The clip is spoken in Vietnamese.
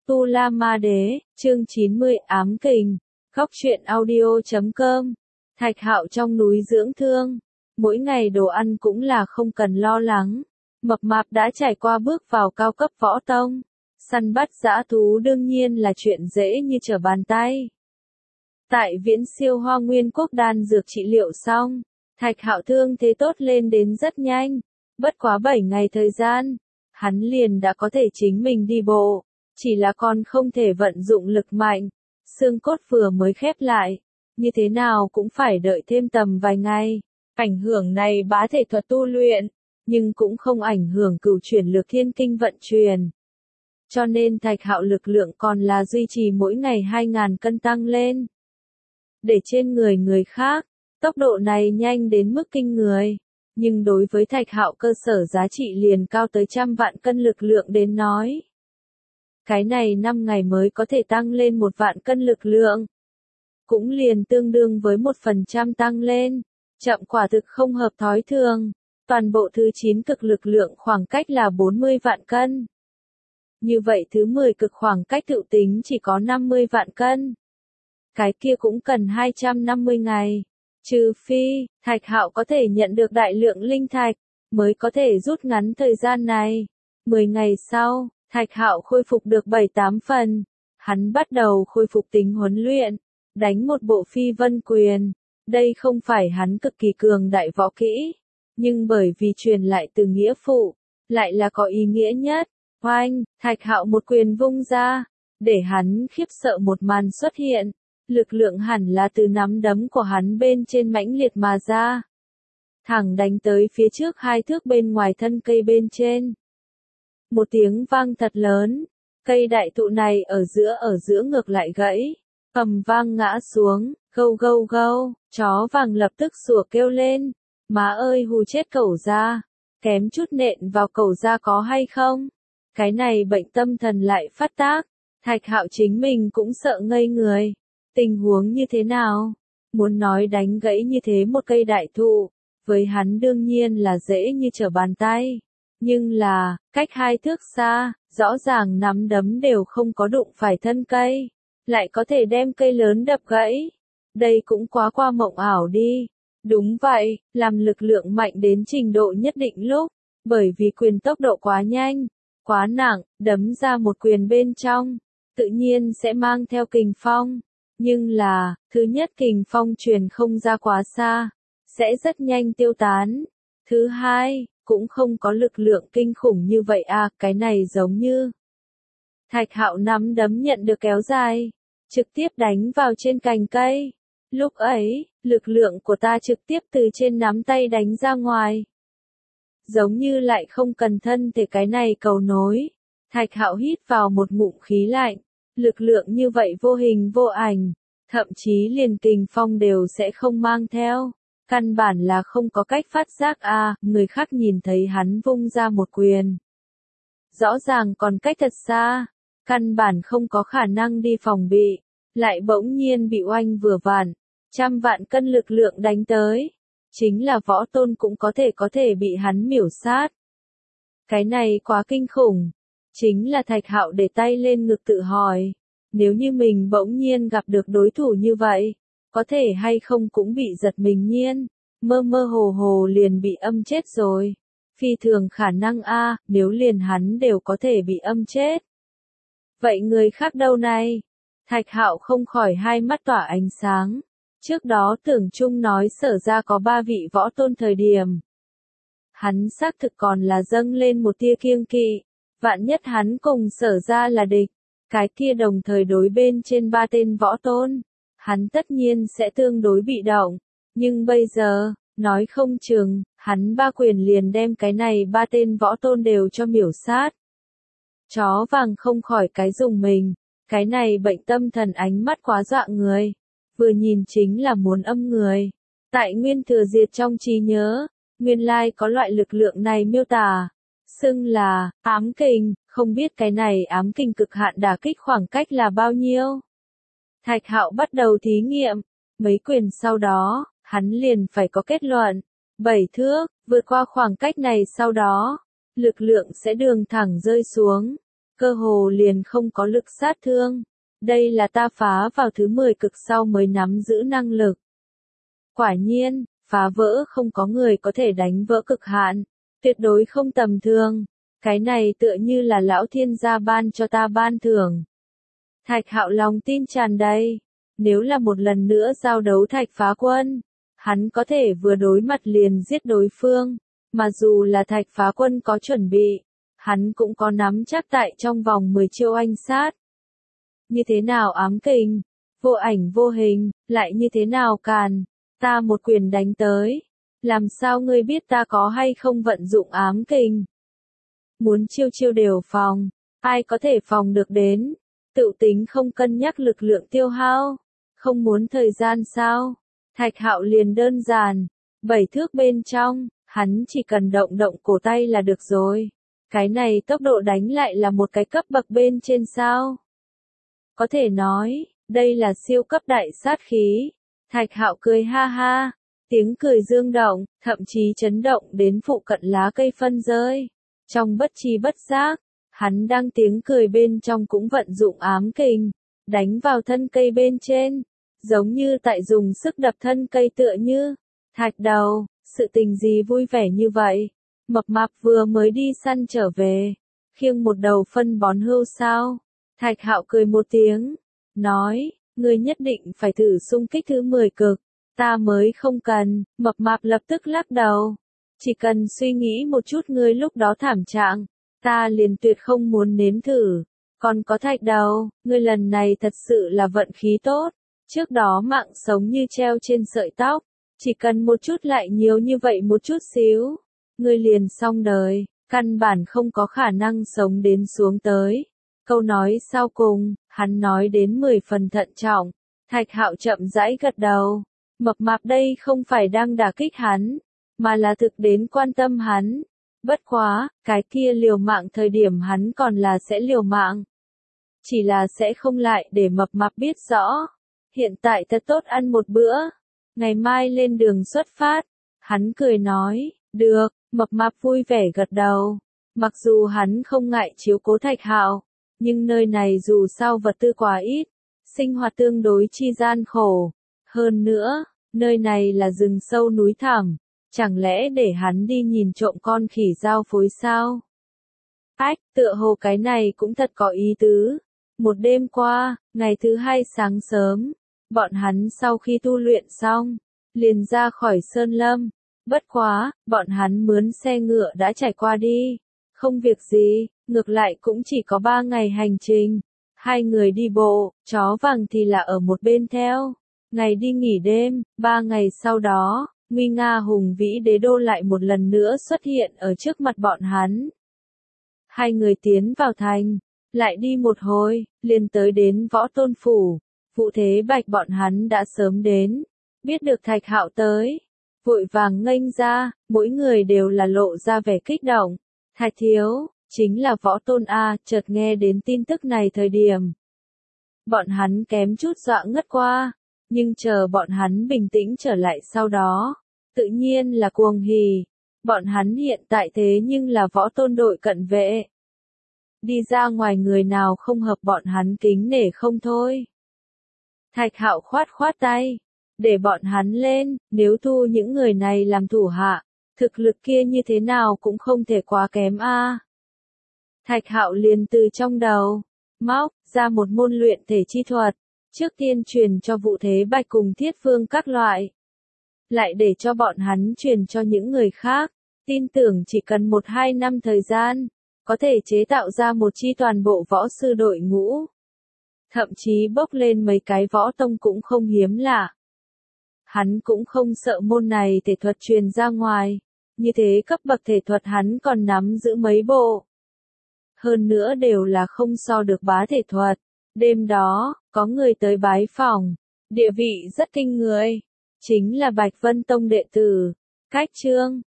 Tu La Ma Đế, chương 90 ám kình, Góc truyện audio.com. Thạch Hạo trong núi dưỡng thương, mỗi ngày đồ ăn cũng là không cần lo lắng. Mập mạp đã trải qua bước vào cao cấp võ tông, săn bắt dã thú đương nhiên là chuyện dễ như trở bàn tay. Tại Viễn Siêu Hoa Nguyên Quốc đan dược trị liệu xong, Thạch Hạo thương thế tốt lên đến rất nhanh, bất quá 7 ngày thời gian, hắn liền đã có thể chính mình đi bộ, chỉ là còn không thể vận dụng lực mạnh, xương cốt vừa mới khép lại, như thế nào cũng phải đợi thêm tầm vài ngày. Ảnh hưởng này bá thể thuật tu luyện, nhưng cũng không ảnh hưởng cửu chuyển lược thiên kinh vận chuyển. Cho nên Thạch Hạo lực lượng còn là duy trì mỗi ngày 2.000 cân tăng lên. Để trên người khác, tốc độ này nhanh đến mức kinh người. Nhưng đối với Thạch Hạo cơ sở giá trị liền cao tới 100 vạn cân lực lượng đến nói. Cái này 5 ngày mới có thể tăng lên 1 vạn cân lực lượng. Cũng liền tương đương với 1% tăng lên. Chậm quả thực không hợp thói thường. Toàn bộ thứ 9 cực lực lượng khoảng cách là 40 vạn cân. Như vậy thứ 10 cực khoảng cách tự tính chỉ có 50 vạn cân. Cái kia cũng cần 250 ngày. Trừ phi, Thạch Hạo có thể nhận được đại lượng linh thạch, mới có thể rút ngắn thời gian này. 10 ngày sau, Thạch Hạo khôi phục được 7-8 phần. Hắn bắt đầu khôi phục tính huấn luyện, đánh một bộ phi vân quyền. Đây không phải hắn cực kỳ cường đại võ kỹ, nhưng bởi vì truyền lại từ nghĩa phụ, lại là có ý nghĩa nhất. Oanh, Thạch Hạo một quyền vung ra, để hắn khiếp sợ một màn xuất hiện. Lực lượng hẳn là từ nắm đấm của hắn bên trên mãnh liệt mà ra. Thẳng đánh tới phía trước 2 thước bên ngoài thân cây bên trên. Một tiếng vang thật lớn, cây đại thụ này ở giữa ngược lại gãy, ầm vang ngã xuống, gâu gâu gâu, chó vàng lập tức sủa kêu lên. Má ơi hù chết cẩu ra, kém chút nện vào cẩu ra có hay không? Cái này bệnh tâm thần lại phát tác, Thạch Hạo chính mình cũng sợ ngây người. Tình huống như thế nào? Muốn nói đánh gãy như thế một cây đại thụ, với hắn đương nhiên là dễ như trở bàn tay. Nhưng là, cách 2 thước xa, rõ ràng nắm đấm đều không có đụng phải thân cây, lại có thể đem cây lớn đập gãy. Đây cũng quá qua mộng ảo đi. Đúng vậy, làm lực lượng mạnh đến trình độ nhất định lúc, bởi vì quyền tốc độ quá nhanh, quá nặng, đấm ra một quyền bên trong, tự nhiên sẽ mang theo kình phong. Nhưng là, thứ nhất kình phong truyền không ra quá xa, sẽ rất nhanh tiêu tán. Thứ hai, cũng không có lực lượng kinh khủng như vậy à, cái này giống như. Thạch Hạo nắm đấm nhận được kéo dài, trực tiếp đánh vào trên cành cây. Lúc ấy, lực lượng của ta trực tiếp từ trên nắm tay đánh ra ngoài. Giống như lại không cần thân thể cái này cầu nối. Thạch Hạo hít vào một ngụm khí lạnh. Lực lượng như vậy vô hình vô ảnh, thậm chí liền kình phong đều sẽ không mang theo. Căn bản là không có cách phát giác à, người khác nhìn thấy hắn vung ra một quyền. Rõ ràng còn cách thật xa, căn bản không có khả năng đi phòng bị, lại bỗng nhiên bị oanh vừa vặn, 100 vạn cân lực lượng đánh tới. Chính là võ tôn cũng có thể bị hắn miểu sát. Cái này quá kinh khủng. Chính là Thạch Hạo để tay lên ngực tự hỏi, nếu như mình bỗng nhiên gặp được đối thủ như vậy, có thể hay không cũng bị giật mình nhiên, mơ mơ hồ hồ liền bị âm chết rồi. Phi thường khả năng a, nếu liền hắn đều có thể bị âm chết. Vậy người khác đâu này? Thạch Hạo không khỏi hai mắt tỏa ánh sáng. Trước đó Tưởng Trung nói Sở ra có 3 vị võ tôn thời điểm. Hắn xác thực còn là dâng lên một tia kiêng kỵ. Vạn nhất hắn cùng Sở ra là địch, cái kia đồng thời đối bên trên 3 tên võ tôn, hắn tất nhiên sẽ tương đối bị động. Nhưng bây giờ, nói không chừng, hắn 3 quyền liền đem cái này 3 tên võ tôn đều cho miểu sát. Chó vàng không khỏi cái dùng mình, cái này bệnh tâm thần ánh mắt quá dọa người, vừa nhìn chính là muốn âm người. Tại Nguyên Thừa Diệt trong trí nhớ, nguyên lai có loại lực lượng này miêu tả, xưng là ám kình, không biết cái này ám kình cực hạn đả kích khoảng cách là bao nhiêu. Thạch Hạo bắt đầu thí nghiệm, mấy quyền sau đó, hắn liền phải có kết luận. 7 thước, vượt qua khoảng cách này sau đó, lực lượng sẽ đường thẳng rơi xuống. cơ hồ liền không có lực sát thương. Đây là ta phá vào thứ 10 cực sau mới nắm giữ năng lực. Quả nhiên, phá vỡ không có người có thể đánh vỡ cực hạn, tuyệt đối không tầm thường. Cái này tựa như là lão thiên gia ban cho ta ban thưởng. Thạch Hạo lòng tin tràn đầy. Nếu là một lần nữa giao đấu Thạch Phá Quân, hắn có thể vừa đối mặt liền giết đối phương. Mà dù là Thạch Phá Quân có chuẩn bị, hắn cũng có nắm chắc tại trong vòng 10 chiêu oanh sát. Như thế nào ám kình, vô ảnh vô hình, lại như thế nào càn, ta một quyền đánh tới. Làm sao ngươi biết ta có hay không vận dụng ám kình? Muốn chiêu chiêu đều phòng, ai có thể phòng được đến? Tự tính không cân nhắc lực lượng tiêu hao, không muốn thời gian sao? Thạch Hạo liền đơn giản, 7 thước bên trong, hắn chỉ cần động động cổ tay là được rồi. Cái này tốc độ đánh lại là một cái cấp bậc bên trên sao? Có thể nói, đây là siêu cấp đại sát khí. Thạch Hạo cười ha ha, tiếng cười dương động, thậm chí chấn động đến phụ cận lá cây phân rơi. Trong bất chi bất giác, hắn đang tiếng cười bên trong cũng vận dụng ám kình, đánh vào thân cây bên trên, giống như tại dùng sức đập thân cây tựa như. Thạch đầu, sự tình gì vui vẻ như vậy? Mập mạp vừa mới đi săn trở về, khiêng một đầu phân bón hươu sao? Thạch Hạo cười một tiếng, nói, ngươi nhất định phải thử xung kích thứ 10 cực, ta mới không cần. Mập mạp lập tức lắc đầu, chỉ cần suy nghĩ một chút ngươi lúc đó thảm trạng, ta liền tuyệt không muốn nếm thử. Còn có Thạch đầu, ngươi lần này thật sự là vận khí tốt, trước đó mạng sống như treo trên sợi tóc, chỉ cần một chút lại nhiều như vậy một chút xíu, ngươi liền xong đời, căn bản không có khả năng sống đến xuống tới. Câu nói sau cùng, hắn nói đến 10 phần thận trọng. Thạch Hạo chậm rãi gật đầu. Mập mạp đây không phải đang đả kích hắn, mà là thực đến quan tâm hắn. Bất quá, cái kia liều mạng thời điểm hắn còn là sẽ liều mạng. Chỉ là sẽ không lại để mập mạp biết rõ. Hiện tại thật tốt ăn một bữa. Ngày mai lên đường xuất phát. Hắn cười nói, được, mập mạp vui vẻ gật đầu. Mặc dù hắn không ngại chiếu cố Thạch Hạo, nhưng nơi này dù sao vật tư quá ít, sinh hoạt tương đối chi gian khổ. Hơn nữa, nơi này là rừng sâu núi thẳm, chẳng lẽ để hắn đi nhìn trộm con khỉ giao phối sao? Ách, tựa hồ cái này cũng thật có ý tứ. Một đêm qua, ngày thứ 2 sáng sớm, bọn hắn sau khi tu luyện xong, liền ra khỏi Sơn Lâm. Bất quá, bọn hắn mướn xe ngựa đã trải qua đi. Không việc gì, ngược lại cũng chỉ có 3 ngày hành trình. 2 người đi bộ, chó vàng thì là ở một bên theo. Ngày đi nghỉ đêm, 3 ngày sau đó, nguy nga hùng vĩ đế đô lại một lần nữa xuất hiện ở trước mặt bọn hắn. 2 người tiến vào thành, lại đi một hồi, liền tới đến Võ Tôn Phủ. Vũ Thế Bạch bọn hắn đã sớm đến, biết được Thạch Hạo tới, vội vàng nghênh ra, mỗi người đều là lộ ra vẻ kích động. Thạch thiếu, chính là Võ Tôn A. Chợt nghe đến tin tức này thời điểm, bọn hắn kém chút dọa ngất qua, nhưng chờ bọn hắn bình tĩnh trở lại sau đó, tự nhiên là cuồng hỉ. Bọn hắn hiện tại thế nhưng là Võ Tôn đội cận vệ. Đi ra ngoài người nào không hợp bọn hắn kính nể không thôi. Thạch Hạo khoát khoát tay, để bọn hắn lên, nếu thu những người này làm thủ hạ, thực lực kia như thế nào cũng không thể quá kém a. Thạch Hạo liền từ trong đầu, móc ra một môn luyện thể chi thuật, trước tiên truyền cho Vũ Thế Bạch cùng Thiết Phương các loại. Lại để cho bọn hắn truyền cho những người khác, tin tưởng chỉ cần 1-2 năm thời gian, có thể chế tạo ra một chi toàn bộ võ sư đội ngũ. Thậm chí bốc lên mấy cái võ tông cũng không hiếm lạ. Hắn cũng không sợ môn này thể thuật truyền ra ngoài, như thế cấp bậc thể thuật hắn còn nắm giữ mấy bộ. Hơn nữa đều là không so được bá thể thuật. Đêm đó, có người tới bái phỏng, địa vị rất kinh người, chính là Bạch Vân Tông đệ tử, Cách Trương.